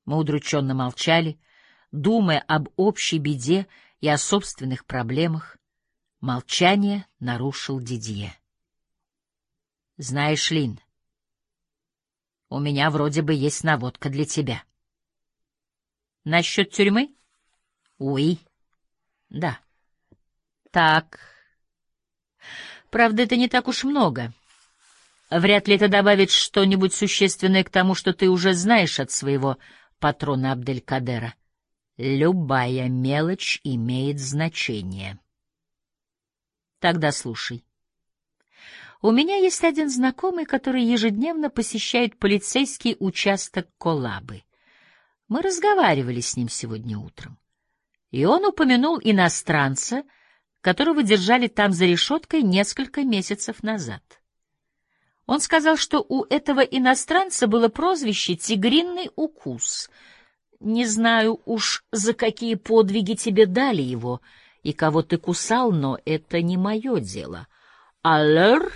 Мы удрученно молчали, думая об общей беде и о собственных проблемах. Молчание нарушил Дидье. — Знаешь, Лин, у меня вроде бы есть наводка для тебя. — Насчет тюрьмы? — Уи. — Да. — Так. Правда, это не так уж много. Вряд ли это добавит что-нибудь существенное к тому, что ты уже знаешь от своего патрона Абделькадера. Любая мелочь имеет значение. Тогда слушай. У меня есть один знакомый, который ежедневно посещает полицейский участок Колабы. Мы разговаривали с ним сегодня утром, и он упомянул иностранца, которого держали там за решеткой несколько месяцев назад. Он сказал, что у этого иностранца было прозвище «Тигриный укус». Не знаю уж, за какие подвиги тебе дали его и кого ты кусал, но это не мое дело. Alors?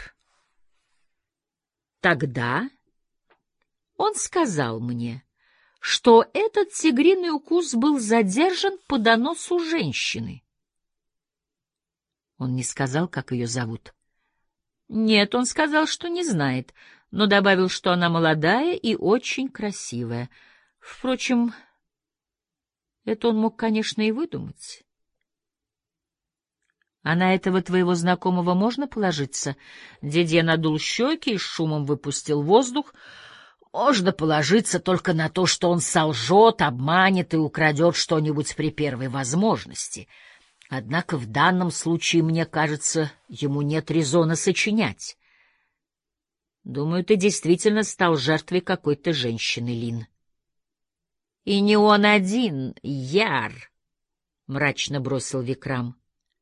Тогда он сказал мне, что этот тигриный укус был задержан по доносу женщины. Он не сказал, как ее зовут. Нет, он сказал, что не знает, но добавил, что она молодая и очень красивая. Впрочем, это он мог, конечно, и выдумать. А на этого твоего знакомого можно положиться? Дидье надул щеки и с шумом выпустил воздух. Можно положиться только на то, что он солжет, обманет и украдет что-нибудь при первой возможности. Однако в данном случае, мне кажется, ему нет резона сочинять. Думаю, ты действительно стал жертвой какой-то женщины, Лин. И не он один, Яр, — мрачно бросил Викрам.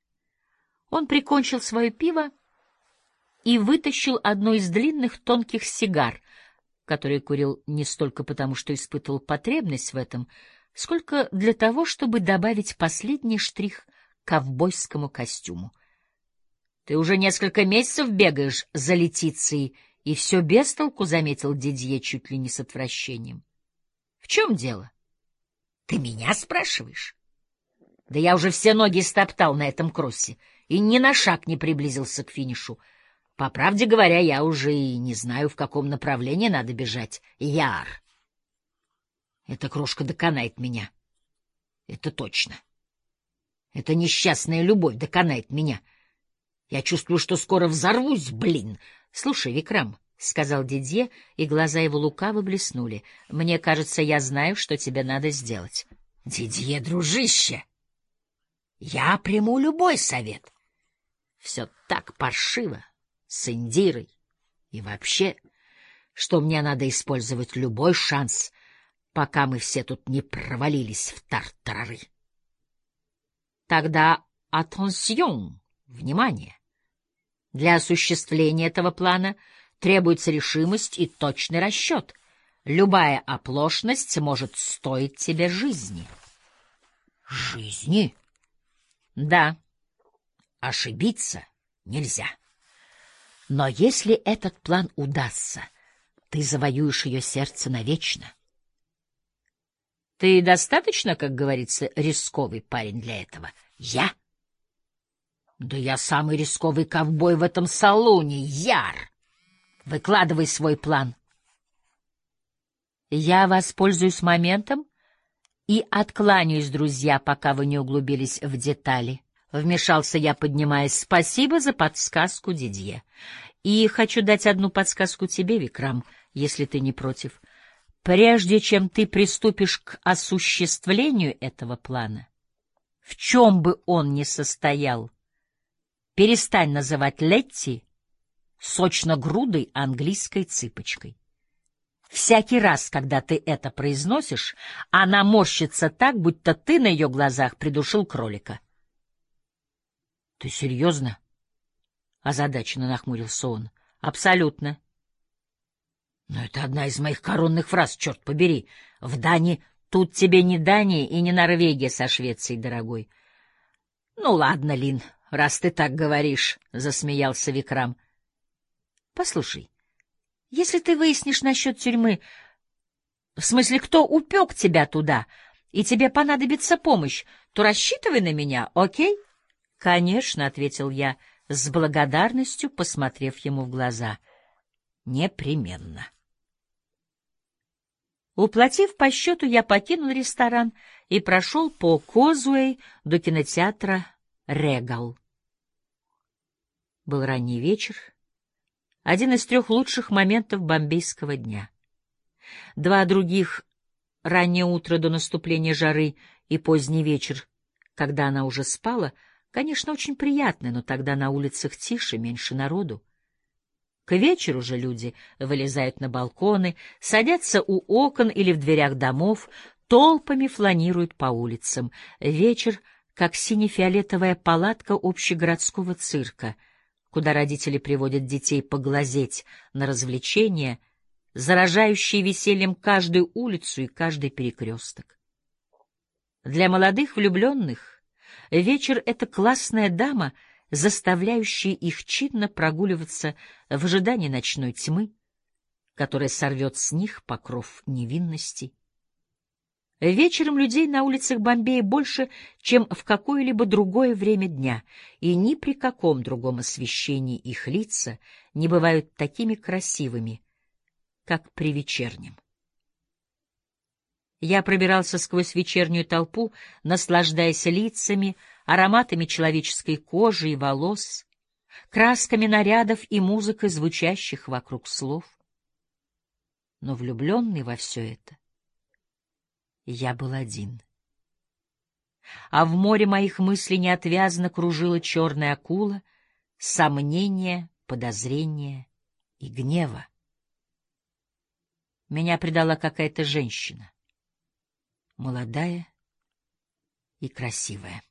Он прикончил свое пиво и вытащил одну из длинных тонких сигар, которые курил не столько потому, что испытывал потребность в этом, сколько для того, чтобы добавить последний штрих к ковбойскому костюму. Ты уже несколько месяцев бегаешь за Летицией, и все без толку, — заметил Дидье чуть ли не с отвращением. — В чем дело? Ты меня спрашиваешь? Да я уже все ноги стоптал на этом кроссе и ни на шаг не приблизился к финишу. По правде говоря, я уже и не знаю, в каком направлении надо бежать. Яр! Эта крошка доконает меня. Это точно. Эта несчастная любовь доконает меня. Я чувствую, что скоро взорвусь, блин. Слушай, Викрам, — сказал Дидье, и глаза его лукаво блеснули, — мне кажется, я знаю, что тебе надо сделать. Дидье, дружище, я приму любой совет. Все так паршиво с Индирой. И вообще, что мне надо использовать любой шанс, пока мы все тут не провалились в тартарары. Тогда attention, внимание. Для осуществления этого плана требуется решимость и точный расчет. Любая оплошность может стоить тебе жизни. Жизни? Да. Ошибиться нельзя. Но если этот план удастся, ты завоюешь ее сердце навечно. Ты достаточно, как говорится, рисковый парень для этого? Я? Да я самый рисковый ковбой в этом салоне, Яр! Выкладывай свой план. Я воспользуюсь моментом и откланяюсь, друзья, пока вы не углубились в детали. Вмешался я, поднимаясь. Спасибо за подсказку, Дидье. И хочу дать одну подсказку тебе, Викрам, если ты не против. Прежде чем ты приступишь к осуществлению этого плана, в чем бы он ни состоял, перестань называть Летти сочногрудой английской цыпочкой. Всякий раз, когда ты это произносишь, она морщится так, будто ты на ее глазах придушил кролика. — Ты серьезно? — озадаченно нахмурился он. — Абсолютно. — Но это одна из моих коронных фраз, черт побери. В Дании тут тебе не Дания и не Норвегия со Швецией, дорогой. — Ну ладно, Лин, раз ты так говоришь, — засмеялся Викрам. — Послушай, если ты выяснишь насчет тюрьмы, В смысле, кто упек тебя туда, и тебе понадобится помощь, то рассчитывай на меня, окей? — Конечно, — ответил я, с благодарностью посмотрев ему в глаза. — Непременно. Уплатив по счету, я покинул ресторан и прошел по Козуэй до кинотеатра «Регал». Был ранний вечер, один из 3 лучших моментов бомбейского дня. 2 других — раннее утро до наступления жары и поздний вечер, когда она уже спала, конечно, очень приятны, но тогда на улицах тише, меньше народу. К вечеру же люди вылезают на балконы, садятся у окон или в дверях домов, толпами фланируют по улицам. Вечер, как сине-фиолетовая палатка общегородского цирка, куда родители приводят детей поглазеть на развлечения, заражающие весельем каждую улицу и каждый перекресток. Для молодых влюбленных вечер — это классная дама, заставляющая их чинно прогуливаться в ожидании ночной тьмы, которая сорвет с них покров невинности. Вечером людей на улицах Бомбея больше, чем в какое-либо другое время дня, и ни при каком другом освещении их лица не бывают такими красивыми, как при вечернем. Я пробирался сквозь вечернюю толпу, наслаждаясь лицами, ароматами человеческой кожи и волос, красками нарядов и музыкой, звучащих вокруг слов. Но влюбленный во все это, я был один. А в море моих мыслей неотвязно кружила черная акула сомнения, подозрения и гнева. Меня предала какая-то женщина, молодая и красивая.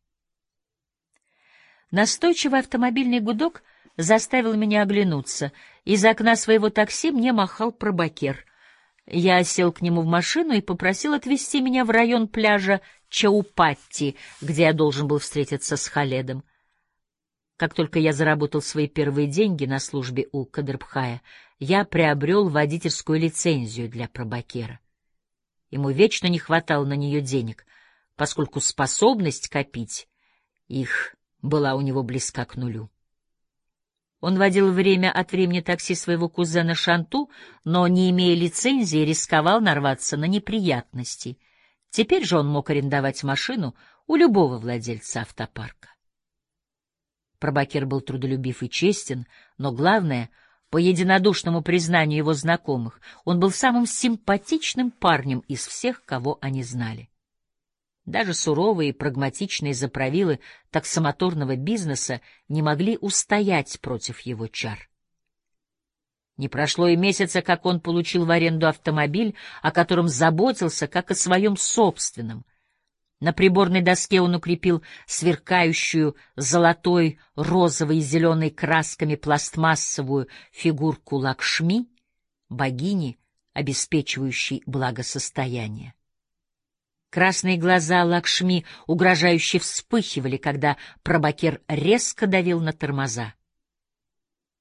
Настойчивый автомобильный гудок заставил меня оглянуться. Из окна своего такси мне махал пробакер. Я сел к нему в машину и попросил отвезти меня в район пляжа Чаупатти, где я должен был встретиться с Халедом. Как только я заработал свои первые деньги на службе у Кадрбхая, я приобрел водительскую лицензию для пробакера. Ему вечно не хватало на нее денег, поскольку способность копить их была у него близка к нулю. Он водил время от времени такси своего кузена Шанту, но, не имея лицензии, рисковал нарваться на неприятности. Теперь же он мог арендовать машину у любого владельца автопарка. Пробакер был трудолюбив и честен, но главное, по единодушному признанию его знакомых, он был самым симпатичным парнем из всех, кого они знали. Даже суровые и прагматичные заправилы таксомоторного бизнеса не могли устоять против его чар. Не прошло и месяца, как он получил в аренду автомобиль, о котором заботился, как о своем собственном. На приборной доске он укрепил сверкающую золотой, розовой и зеленой красками пластмассовую фигурку Лакшми, богини, обеспечивающей благосостояние. Красные глаза Лакшми угрожающе вспыхивали, когда пробакер резко давил на тормоза.